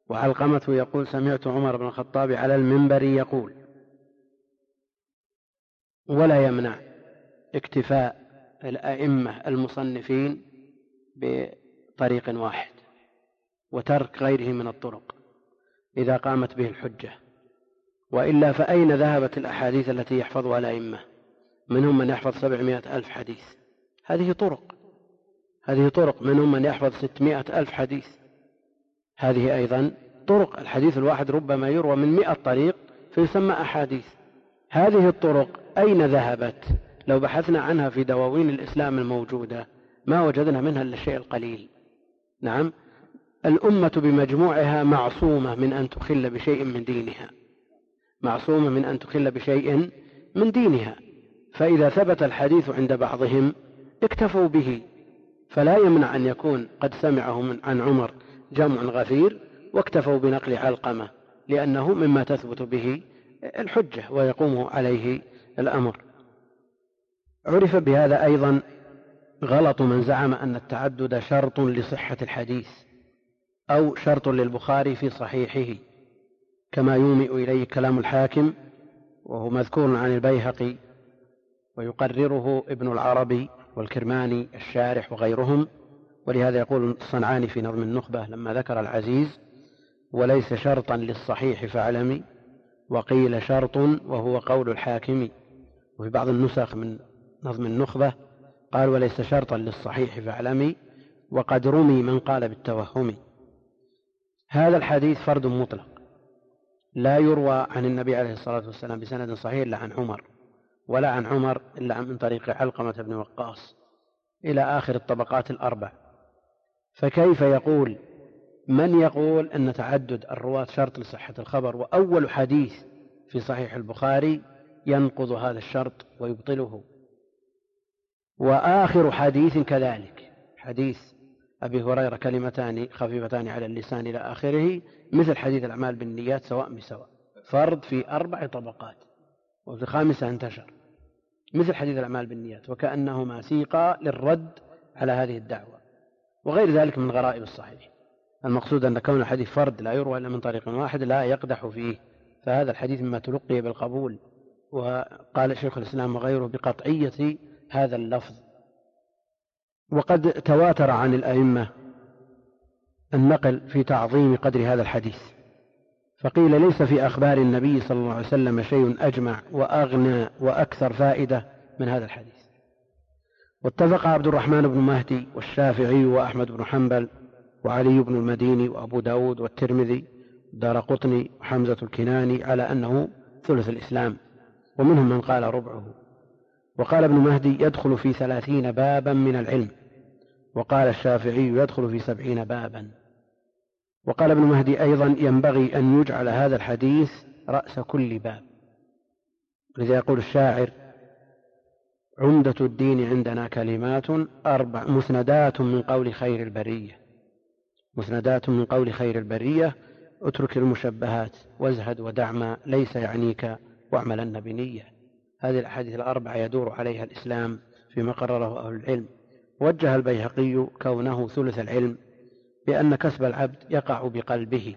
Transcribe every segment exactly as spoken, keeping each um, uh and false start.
وعلقمة يقول سمعت عمر بن الخطاب على المنبر يقول. ولا يمنع اكتفاء الأئمة المصنفين بطريق واحد وترك غيره من الطرق إذا قامت به الحجة، وإلا فأين ذهبت الأحاديث التي يحفظها الأئمة؟ منهم من يحفظ سبعمائة ألف حديث، هذه طرق هذه طرق منهم من يحفظ ستمائة ألف حديث، هذه أيضا طرق. الحديث الواحد ربما يروى من مئة طريق فيسمى أحاديث. هذه الطرق أين ذهبت؟ لو بحثنا عنها في دواوين الإسلام الموجودة ما وجدنا منها إلا الشيء القليل. نعم، الأمة بمجموعها معصومة من أن تخل بشيء من دينها، معصومة من أن تخل بشيء من دينها، فإذا ثبت الحديث عند بعضهم اكتفوا به، فلا يمنع أن يكون قد سمعه من عن عمر جمع غفير واكتفوا بنقل علقمة، لأنه مما تثبت به الحجة ويقوم عليه الأمر. عرف بهذا أيضا غلط من زعم أن التعدد شرط لصحة الحديث أو شرط للبخاري في صحيحه، كما يومئ إليه كلام الحاكم، وهو مذكور عن البيهقي ويقرره ابن العربي والكرماني الشارح وغيرهم. ولهذا يقول الصنعاني في نظم النخبة لما ذكر العزيز: وليس شرطا للصحيح فاعلمي، وقيل شرط وهو قول الحاكم. وفي بعض النسخ من نظم النخبة قال: وليس شرطا للصحيح فاعلمي، وقد رمي من قال بالتوهم. هذا الحديث فرد مطلق لا يروى عن النبي عليه الصلاة والسلام بسند صحيح إلا عن عمر، ولا عن عمر إلا من طريق علقمة بن وقاص إلى آخر الطبقات الأربع. فكيف يقول من يقول أن تعدد الرواة شرط لصحة الخبر، وأول حديث في صحيح البخاري ينقض هذا الشرط ويبطله، وآخر حديث كذلك، حديث أبي هريرة كلمتان خفيفتان على اللسان إلى آخره، مثل حديث الأعمال بالنيات سواء بسواء، فرض في أربع طبقات، وفي الخامسة انتشر مثل حديث الأعمال بالنيات، وكأنهما سيقا للرد على هذه الدعوة، وغير ذلك من غرائب الصحيح. المقصود أن كون الحديث فرد لا يروى إلا من طريق واحد لا يقدح فيه، فهذا الحديث مما تلقي بالقبول. وقال شيخ الإسلام وغيره بقطعية هذا اللفظ. وقد تواتر عن الأئمة النقل في تعظيم قدر هذا الحديث، فقيل ليس في أخبار النبي صلى الله عليه وسلم شيء أجمع وأغنى وأكثر فائدة من هذا الحديث. واتفق عبد الرحمن بن مهدي والشافعي وأحمد بن حنبل وعلي بن المديني وأبو داود والترمذي والدارقطني وحمزة الكناني على أنه ثلث الإسلام، ومنهم من قال ربعه. وقال ابن مهدي يدخل في ثلاثين بابا من العلم، وقال الشافعي يدخل في سبعين بابا. وقال ابن مهدي أيضا ينبغي أن يجعل هذا الحديث رأس كل باب، لذا يقول الشاعر: عمدة الدين عندنا كلمات أربع مسندات من قول خير البرية، مسندات من قول خير البرية: اترك المشبهات وازهد ودع ما ليس يعنيك واعملن بنية. هذه الأحاديث الأربعة يدور عليها الإسلام فيما قرره أهل العلم. وجه البيهقي كونه ثلث العلم بأن كسب العبد يقع بقلبه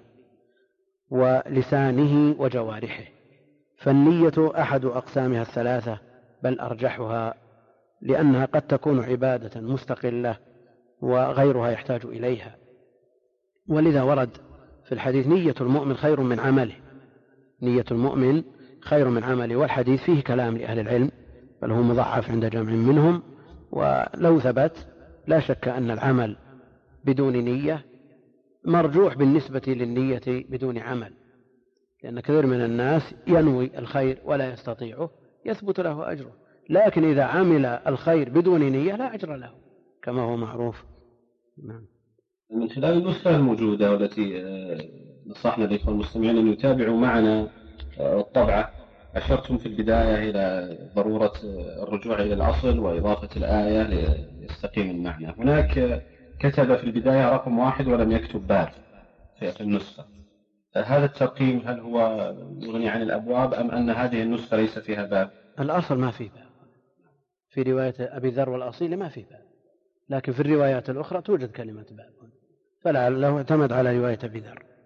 ولسانه وجوارحه، فالنية أحد أقسامها الثلاثة بل أرجحها، لأنها قد تكون عبادة مستقلة وغيرها يحتاج إليها. ولذا ورد في الحديث: نية المؤمن خير من عمله، نية المؤمن خير من عمله. والحديث فيه كلام لأهل العلم بل هو مضعف عند جمع منهم، ولو ثبت لا شك أن العمل بدون نية مرجوح بالنسبة للنية بدون عمل، لأن كثير من الناس ينوي الخير ولا يستطيعه يثبت له أجره، لكن إذا عمل الخير بدون نية لا أجر له كما هو معروف. نعم. من خلال النسخة الموجودة والتي نصحنا الإخوة المستمعين أن يتابعوا معنا الطبعة، أشرتم في البداية إلى ضرورة الرجوع إلى الأصل وإضافة الآية ليستقيم المعنى. هناك كتب في البداية رقم واحد ولم يكتب باب في النسخة، هذا الترقيم هل هو يغني عن الأبواب أم أن هذه النسخة ليس فيها باب؟ الأصل ما في باب، في رواية أبي ذر والأصيل ما في باب، لكن في الروايات الأخرى توجد كلمة باب، فلعله اعتمد على رواية أبي ذر.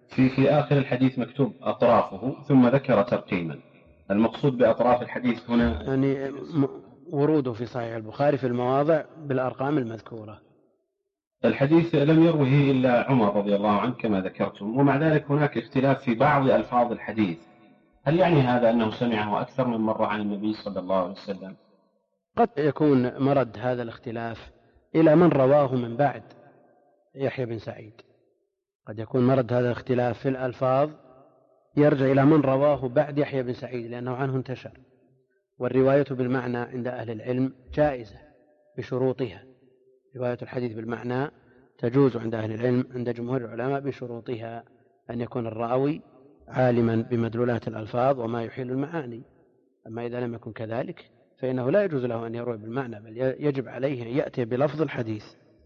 في في آخر الحديث مكتوب أطرافه ثم ذكر ترقيما، المقصود بأطراف الحديث هنا يعني وروده في صحيح البخاري في المواضع بالأرقام المذكورة. الحديث لم يروه إلا عمر رضي الله عنه كما ذكرتم، ومع ذلك هناك اختلاف في بعض ألفاظ الحديث، هل يعني هذا أنه سمعه أكثر من مرة عن النبي صلى الله عليه وسلم؟ قد يكون مرد هذا الاختلاف إلى من رواه من بعد يحيى بن سعيد، قد يكون مرد هذا الاختلاف في الألفاظ يرجع إلى من رواه بعد يحيى بن سعيد لأنه عنه انتشر، والرواية بالمعنى عند أهل العلم جائزة بشروطها، رواية الحديث بالمعنى تجوز عند أهل العلم عند جمهور العلماء بشروطها، أن يكون الراوي عالما بمدلولات الألفاظ وما يحيل المعاني. أما إذا لم يكن كذلك فإنه لا يجوز له أن يروي بالمعنى، بل يجب عليه أن يأتي بلفظ الحديث.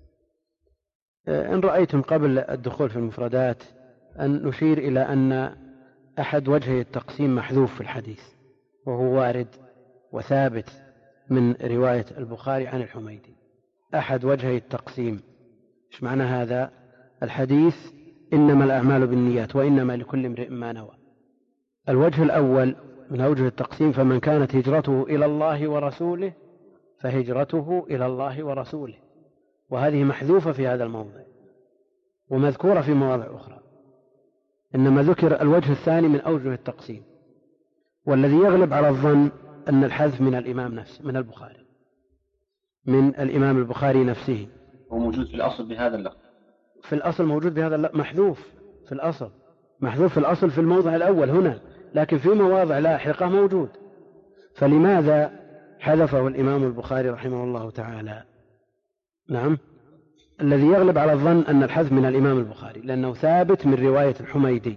إن رأيتم قبل الدخول في المفردات أن نشير إلى أن أحد وجهي التقسيم محذوف في الحديث، وهو وارد وثابت من رواية البخاري عن الحميدي. أحد وجهي التقسيم إيش معنى هذا؟ الحديث إنما الأعمال بالنيات وإنما لكل امرئ ما نوى. الوجه الأول من أوجه التقسيم: فمن كانت هجرته إلى الله ورسوله فهجرته إلى الله ورسوله، وهذه محذوفة في هذا الموضع ومذكورة في مواضع أخرى، إنما ذكر الوجه الثاني من أوجه التقسيم، والذي يغلب على الظن أن الحذف من الإمام نفسه، من البخاري، من الإمام البخاري نفسه. وموجود في الأصل بهذا اللفظ، في الأصل موجود بهذا اللفظ، محذوف في الأصل، محذوف في الأصل في الموضع الأول هنا، لكن في مواضع لاحقة موجود. فلماذا حذفه الإمام البخاري رحمه الله تعالى؟ نعم، الذي يغلب على الظن أن الحذف من الإمام البخاري لأنه ثابت من رواية الحميدي.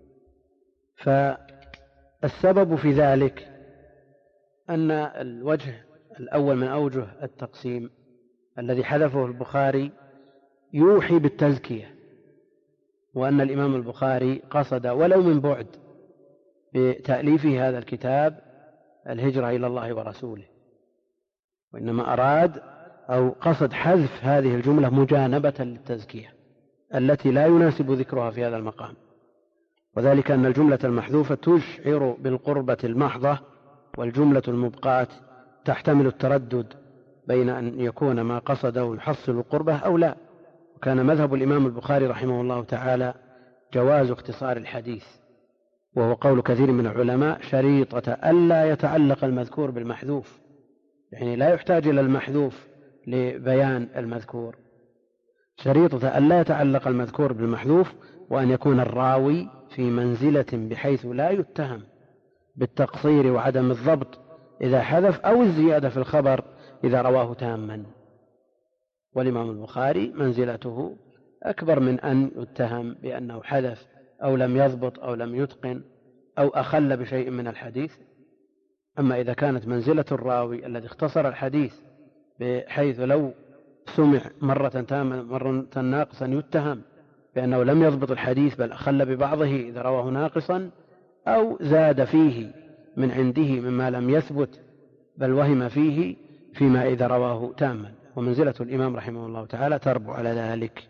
فالسبب في ذلك أن الوجه الأول من أوجه التقسيم الذي حذفه البخاري يوحي بالتزكية، وأن الإمام البخاري قصد ولو من بعد بتأليفه هذا الكتاب الهجرة إلى الله ورسوله، وإنما أراد أو قصد حذف هذه الجملة مجانبة للتزكية التي لا يناسب ذكرها في هذا المقام، وذلك أن الجملة المحذوفة تشعر بالقربة المحضة، والجملة المبقاة تحتمل التردد بين أن يكون ما قصده يحصل القربة أو لا. وكان مذهب الإمام البخاري رحمه الله تعالى جواز اختصار الحديث، وهو قول كثير من العلماء شريطة ألا يتعلق المذكور بالمحذوف، يعني لا يحتاج إلى المحذوف لبيان المذكور، شريطة ألا يتعلق المذكور بالمحذوف، وأن يكون الراوي في منزلة بحيث لا يتهم بالتقصير وعدم الضبط إذا حذف، أو الزيادة في الخبر إذا رواه تاما. والإمام البخاري منزلته أكبر من أن يتهم بأنه حذف أو لم يضبط أو لم يتقن أو أخل بشيء من الحديث. أما إذا كانت منزلة الراوي الذي اختصر الحديث بحيث لو سمع مرة تامة مرة ناقصا يتهم بأنه لم يضبط الحديث بل أخل ببعضه إذا رواه ناقصا، أو زاد فيه من عنده مما لم يثبت بل وهم فيه فيما إذا رواه تاما، ومنزلة الإمام رحمه الله تعالى تربو على ذلك.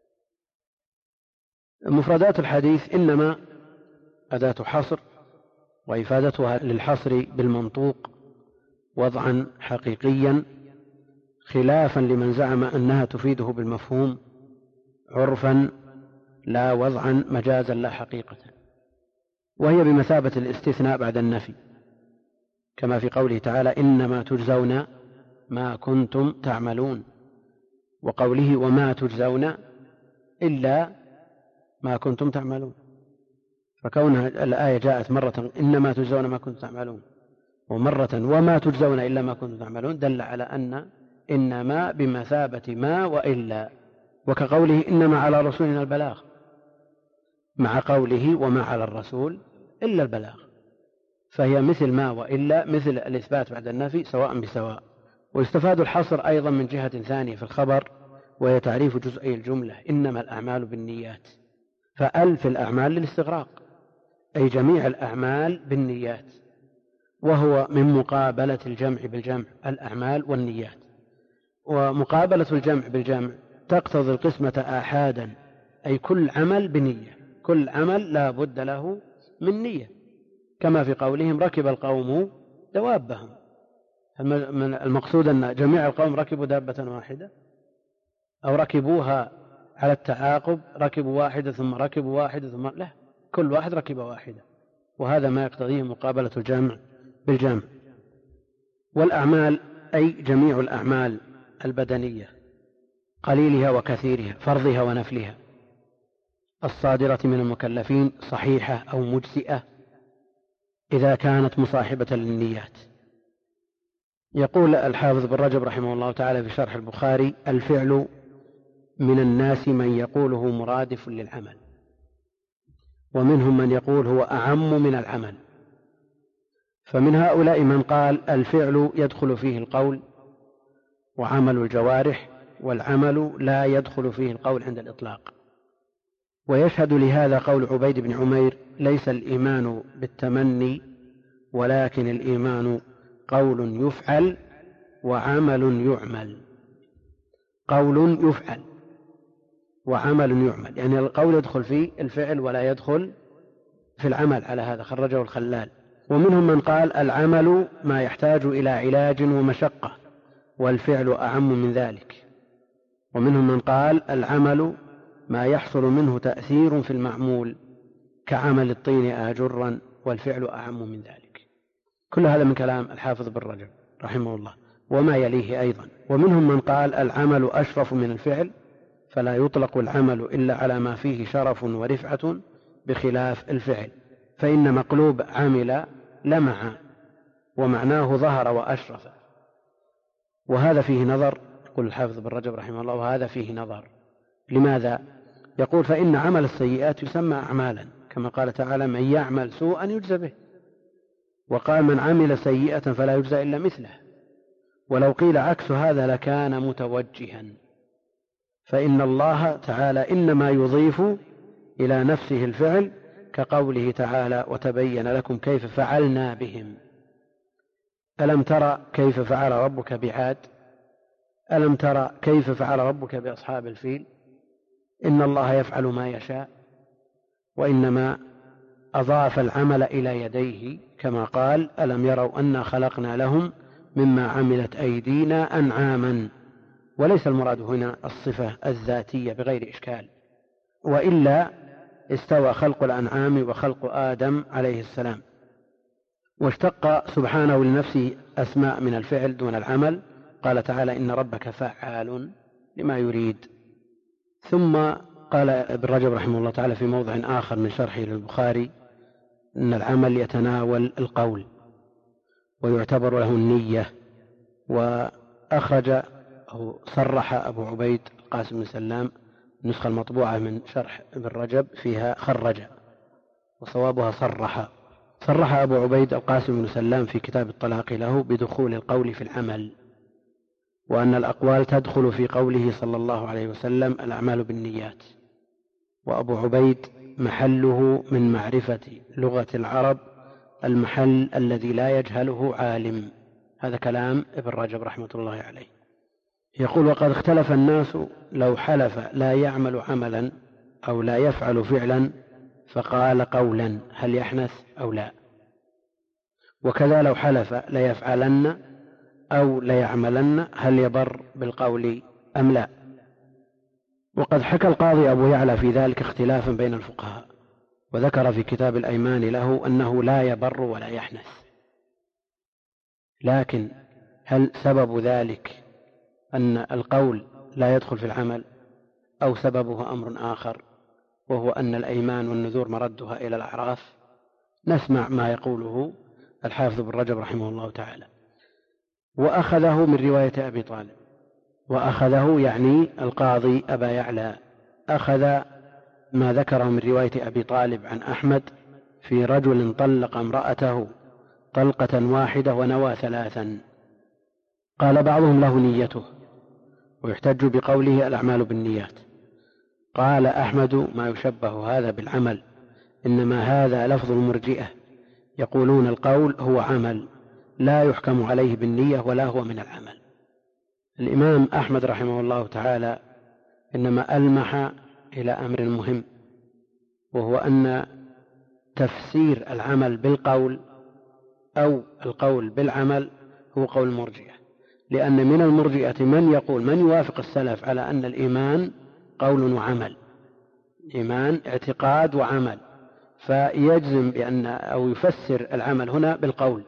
مفردات الحديث إنما أداة حصر، وإفادتها للحصر بالمنطوق وضعا حقيقيا، خلافا لمن زعم أنها تفيده بالمفهوم عرفا لا وضعا مجازا لا حقيقة، وهي بمثابة الاستثناء بعد النفي، كما في قوله تعالى إنما تجزون ما كنتم تعملون، وقوله وما تجزون إلا ما كنتم تعملون. فكونها الآية جاءت مرة إنما تجزون ما كنتم تعملون ومرة وما تجزون إلا ما كنتم تعملون دل على أن إنما بمثابة ما وإلا، وكقوله إنما على رسولنا البلاغ، مع قوله وما على الرسول إلا البلاغ، فهي مثل ما وإلا، مثل الإثبات بعد النفي سواء بسواء. ويستفاد الحصر أيضا من جهة ثانية في الخبر، وهي تعريف جزئي الجملة إنما الأعمال بالنيات، فألف الأعمال للاستغراق أي جميع الأعمال بالنيات، وهو من مقابلة الجمع بالجمع الأعمال والنيات. ومقابلة الجمع بالجمع تقتضي القسمة آحادا، أي كل عمل بنية، كل عمل لا بد له من نية، كما في قولهم ركب القوم دوابهم. المقصود أن جميع القوم ركبوا دابة واحدة أو ركبوها على التعاقب، ركبوا واحدة ثم ركبوا واحدة ثم لا، كل واحد ركب واحدة، وهذا ما يقتضيه مقابلة الجامع بالجامع. والأعمال أي جميع الأعمال البدنية قليلها وكثيرها، فرضها ونفلها، الصادرة من المكلفين صحيحة أو مجزئة إذا كانت مصاحبة للنيات. يقول الحافظ بن رجب رحمه الله تعالى في شرح البخاري: الفعل من الناس من يقوله مرادف للعمل، ومنهم من يقول هو أعم من العمل. فمن هؤلاء من قال الفعل يدخل فيه القول وعمل الجوارح، والعمل لا يدخل فيه القول عند الإطلاق. ويشهد لهذا قول عبيد بن عمير: ليس الإيمان بالتمني ولكن الإيمان قول يفعل وعمل يعمل. قول يفعل وعمل يعمل، يعني القول يدخل فيه الفعل ولا يدخل في العمل، على هذا خرجه الخلال. ومنهم من قال العمل ما يحتاج إلى علاج ومشقة والفعل أعم من ذلك. ومنهم من قال العمل ما يحصل منه تأثير في المعمول كعمل الطين آجرا والفعل أعم من ذلك. كل هذا من كلام الحافظ بن رجب رحمه الله وما يليه أيضا. ومنهم من قال العمل أشرف من الفعل، فلا يطلق العمل إلا على ما فيه شرف ورفعة بخلاف الفعل، فإن مقلوب عمل لمع ومعناه ظهر وأشرف. وهذا فيه نظر، يقول الحافظ بن رجب رحمه الله، وهذا فيه نظر. لماذا؟ يقول فإن عمل السيئات يسمى أعمالا، كما قال تعالى: من يعمل سوءا يجزى به، وقال: من عمل سيئة فلا يجزى إلا مثله. ولو قيل عكس هذا لكان متوجها، فإن الله تعالى إنما يضيف إلى نفسه الفعل، كقوله تعالى: وتبين لكم كيف فعلنا بهم. ألم ترى كيف فعل ربك بعاد؟ ألم ترى كيف فعل ربك بأصحاب الفيل؟ إن الله يفعل ما يشاء. وإنما أضاف العمل إلى يديه، كما قال: ألم يروا أنا خلقنا لهم مما عملت أيدينا أنعاما. وليس المراد هنا الصفة الذاتية بغير إشكال، وإلا استوى خلق الأنعام وخلق آدم عليه السلام. واشتق سبحانه لنفسه أسماء من الفعل دون العمل، قال تعالى: إن ربك فعال لما يريد. ثم قال ابن رجب رحمه الله تعالى في موضع آخر من شرحه للبخاري: إن العمل يتناول القول ويعتبر له النية. وأخرج أو صرح أبو عبيد القاسم بن سلام النسخة المطبوعة من شرح ابن رجب فيها خرج، وصوابها صرح. صرح أبو عبيد القاسم بن سلام في كتاب الطلاق له بدخول القول في العمل، وأن الأقوال تدخل في قوله صلى الله عليه وسلم: الأعمال بالنيات. وأبو عبيد محله من معرفة لغة العرب المحل الذي لا يجهله عالم. هذا كلام ابن رجب رحمة الله عليه. يقول: وقد اختلف الناس لو حلف لا يعمل عملا أو لا يفعل فعلا فقال قولا هل يحنث أو لا؟ وكذا لو حلف لا يفعلن أو لا يعملن هل يبر بالقول أم لا؟ وقد حكى القاضي أبو يعلى في ذلك اختلافا بين الفقهاء، وذكر في كتاب الأيمان له أنه لا يبر ولا يحنث. لكن هل سبب ذلك أن القول لا يدخل في العمل، أو سببه أمر آخر وهو أن الأيمان والنذور مردها إلى الأعراف؟ نسمع ما يقوله الحافظ بن رجب رحمه الله تعالى. وأخذه من رواية أبي طالب، وأخذه يعني القاضي أبا يعلى أخذ ما ذكره من رواية أبي طالب عن أحمد في رجل طلق امرأته طلقة واحدة ونوى ثلاثا. قال بعضهم له نيته، ويحتج بقوله الأعمال بالنيات. قال أحمد ما يشبه هذا بالعمل، إنما هذا لفظ المرجئة، يقولون القول هو عمل لا يحكم عليه بالنية ولا هو من العمل. الإمام أحمد رحمه الله تعالى إنما ألمح إلى أمر مهم، وهو أن تفسير العمل بالقول أو القول بالعمل هو قول المرجئة، لأن من المرجئة من يقول من يوافق السلف على أن الإيمان قول وعمل، إيمان اعتقاد وعمل، فيجزم بأن أو يفسر العمل هنا بالقول،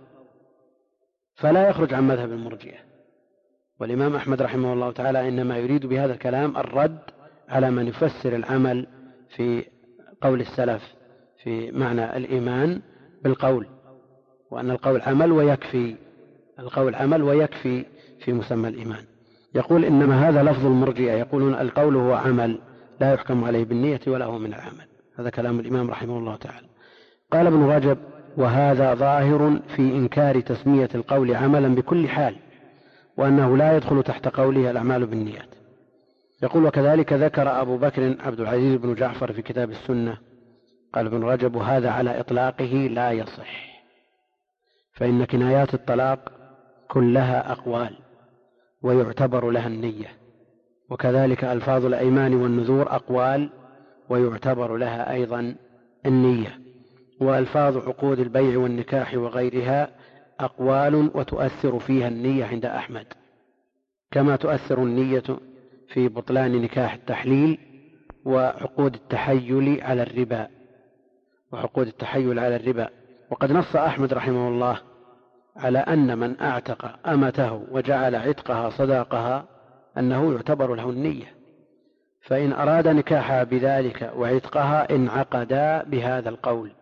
فلا يخرج عن مذهب المرجئة. والإمام أحمد رحمه الله تعالى إنما يريد بهذا الكلام الرد على من يفسر العمل في قول السلف في معنى الإيمان بالقول، وأن القول عمل ويكفي، القول عمل ويكفي في مسمى الإيمان. يقول إنما هذا لفظ المرجئة، يقولون القول هو عمل لا يحكم عليه بالنية ولا هو من العمل. هذا كلام الإمام رحمه الله تعالى. قال ابن رجب: وهذا ظاهر في إنكار تسمية القول عملا بكل حال، وأنه لا يدخل تحت قوله الأعمال بالنيات. يقول: وكذلك ذكر أبو بكر عبد العزيز بن جعفر في كتاب السنة. قال ابن رجب: وهذا على إطلاقه لا يصح، فإن كنايات الطلاق كلها أقوال ويعتبر لها النية، وكذلك ألفاظ الأيمان والنذور أقوال ويعتبر لها أيضا النية، وألفاظ عقود البيع والنكاح وغيرها أقوال وتؤثر فيها النية عند أحمد، كما تؤثر النية في بطلان نكاح التحليل وعقود التحيل على الربا وعقود التحيل على الربا. وقد نص أحمد رحمه الله على أن من أعتق أمته وجعل عتقها صداقها أنه يعتبر له النية، فإن أراد نكاحها بذلك وعتقها انعقدا بهذا القول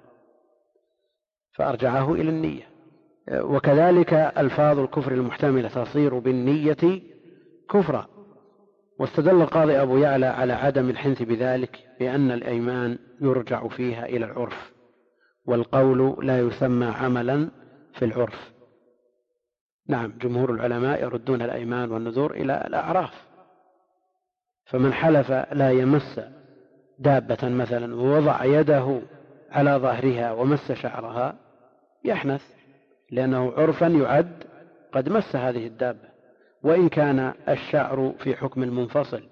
فأرجعه إلى النية. وكذلك ألفاظ الكفر المحتملة تصير بالنية كفرا. واستدل القاضي أبو يعلى على عدم الحنث بذلك بأن الأيمان يرجع فيها إلى العرف، والقول لا يسمى عملا في العرف. نعم، جمهور العلماء يردون الأيمان والنذور إلى الأعراف، فمن حلف لا يمس دابة مثلا ووضع يده على ظهرها ومس شعرها يحنث، لأنه عرفا يعد قد مس هذه الدابة، وإن كان الشعر في حكم المنفصل،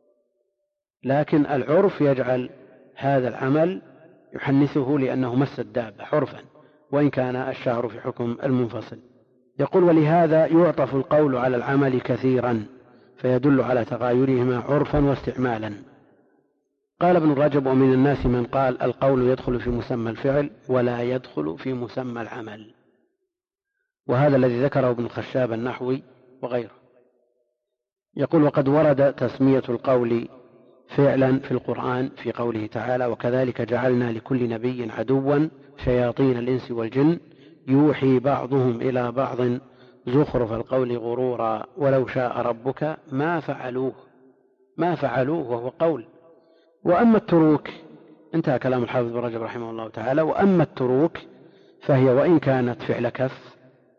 لكن العرف يجعل هذا العمل يحنثه لأنه مس الدابة عرفا، وإن كان الشعر في حكم المنفصل. يقول: ولهذا يعطف القول على العمل كثيرا فيدل على تغايرهما عرفا واستعمالا. قال ابن رجب: ومن الناس من قال القول يدخل في مسمى الفعل ولا يدخل في مسمى العمل، وهذا الذي ذكره ابن الخشاب النحوي وغيره. يقول: وقد ورد تسمية القول فعلا في القرآن في قوله تعالى: وكذلك جعلنا لكل نبي عدوا شياطين الإنس والجن يوحي بعضهم إلى بعض زخرف القول غرورا ولو شاء ربك ما فعلوه ما فعلوه وهو قول. وأما التروك، انتهى كلام الحافظ بن رجب رحمه الله تعالى. وأما التروك فهي وإن كانت فعل كف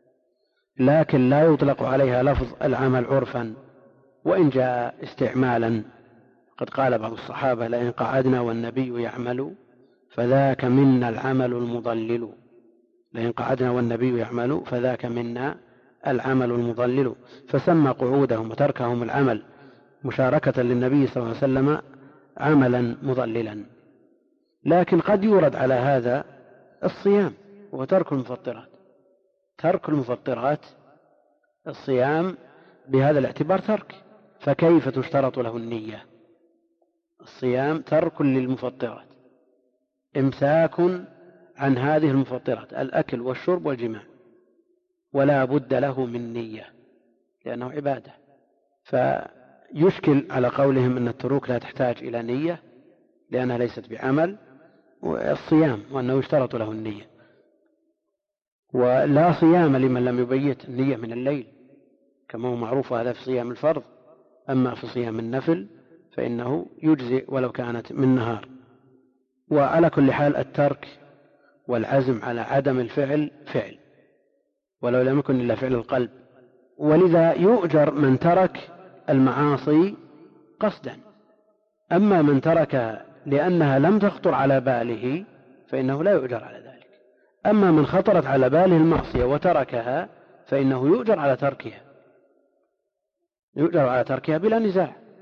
لكن لا يطلق عليها لفظ العمل عرفا وإن جاء استعمالا. قد قال بعض الصحابة: لئن قعدنا والنبي يعمل فذاك منا العمل المضلل. لئن قعدنا والنبي يعمل فذاك منا العمل المضلل، فسمى قعودهم وتركهم العمل مشاركة للنبي صلى الله عليه وسلم عملا مضللا. لكن قد يورد على هذا الصيام وترك المفطرات. ترك المفطرات الصيام بهذا الاعتبار ترك، فكيف تشترط له النية؟ الصيام ترك للمفطرات، إمساك عن هذه المفطرات الأكل والشرب والجماع، ولا بد له من نية لأنه عبادة. فيشكل على قولهم أن التروك لا تحتاج إلى نية لأنها ليست بعمل، والصيام وأنه يشترط له النية. ولا صيام لمن لم يبيت النية من الليل كما هو معروف، هذا في صيام الفرض. أما في صيام النفل فإنه يجزئ ولو كانت من نهار. وعلى كل حال الترك والعزم على عدم الفعل فعل ولو لم يكن إلا فعل القلب، ولذا يؤجر من ترك المعاصي قصدا. أما من تركها لأنها لم تخطر على باله فإنه لا يؤجر على ذلك. أما من خطرت على باله المعصية وتركها فإنه يؤجر على تركها، يؤجر على تركها بلا نزاع.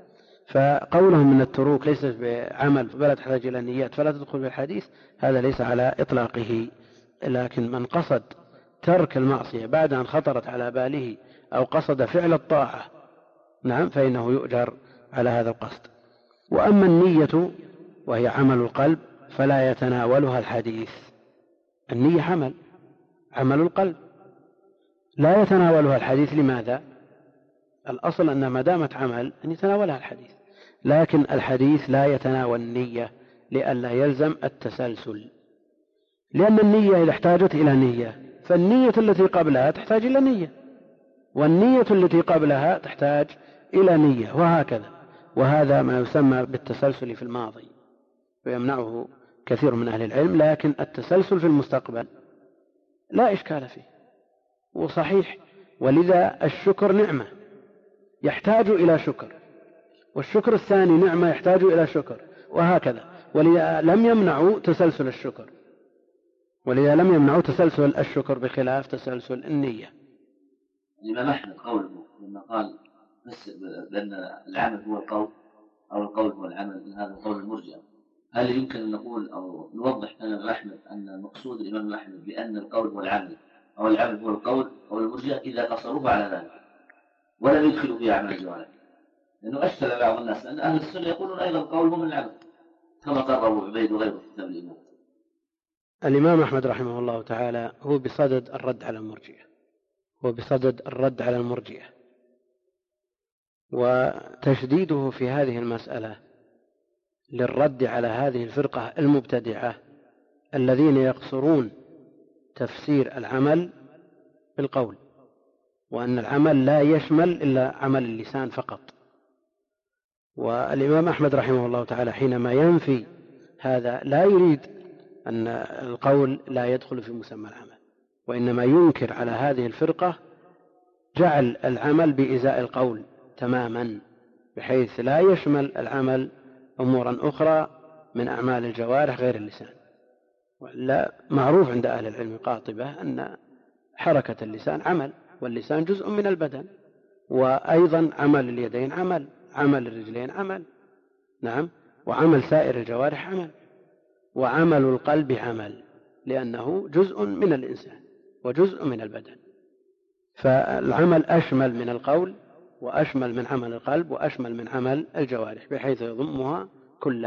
فقولهم من التروك ليست بعمل فلا تحتاج إلى نيات فلا تدخل في الحديث، هذا ليس على إطلاقه. لكن من قصد ترك المعصية بعد أن خطرت على باله أو قصد فعل الطاعة نعم فإنه يؤجر على هذا القصد. وأما النية وهي عمل القلب فلا يتناولها الحديث. النية عمل عمل القلب لا يتناولها الحديث. لماذا؟ الأصل أن ما دامت عمل أن يتناولها الحديث، لكن الحديث لا يتناول النية لئلا يلزم التسلسل، لأن النية إذا احتاجت إلى نية فالنية التي قبلها تحتاج إلى نية، والنية التي قبلها تحتاج إلى نية، وهكذا. وهذا ما يسمى بالتسلسل في الماضي ويمنعه كثير من أهل العلم. لكن التسلسل في المستقبل لا إشكال فيه وصحيح. ولذا الشكر نعمة يحتاج إلى شكر، والشكر الثاني نعمة يحتاج إلى شكر، وهكذا. ولذا لم يمنعوا تسلسل الشكر ولذا لم يمنعوا تسلسل الشكر بخلاف تسلسل النية. الإمام أحمد قوله لما قال بس بأن العمل هو القول أو القول هو العمل، هذا قول المرجئة، هل يمكن أن نقول أو نوضح لنا أحمد أن مقصود الإمام أحمد بأن القول هو العمل أو العمل هو القول أو المرجئة إذا قصروه على ذلك ولم يدخلوا في أعمال الجوارح؟ لأنه أشكل بعض الناس أن أهل السنة يقولون أيضا القول هو من العمل كما قرروا عبيد وغيره في كتاب الإمام. الإمام أحمد رحمه الله تعالى هو بصدد الرد على المرجئة هو بصدد الرد على المرجئة وتشديده في هذه المسألة للرد على هذه الفرقة المبتدعة الذين يقصرون تفسير العمل بالقول، وأن العمل لا يشمل إلا عمل اللسان فقط. والإمام أحمد رحمه الله تعالى حينما ينفي هذا لا يريد أن القول لا يدخل في مسمى العمل، وإنما ينكر على هذه الفرقة جعل العمل بإزاء القول تماما، بحيث لا يشمل العمل أمورا أخرى من أعمال الجوارح غير اللسان. ولا معروف عند أهل العلم قاطبة أن حركة اللسان عمل، واللسان جزء من البدن، وأيضا عمل اليدين عمل، عمل الرجلين عمل، نعم، وعمل سائر الجوارح عمل، وعمل القلب عمل، لأنه جزء من الإنسان وجزء من البدن. فالعمل أشمل من القول وأشمل من عمل القلب وأشمل من عمل الجوارح، بحيث يضمها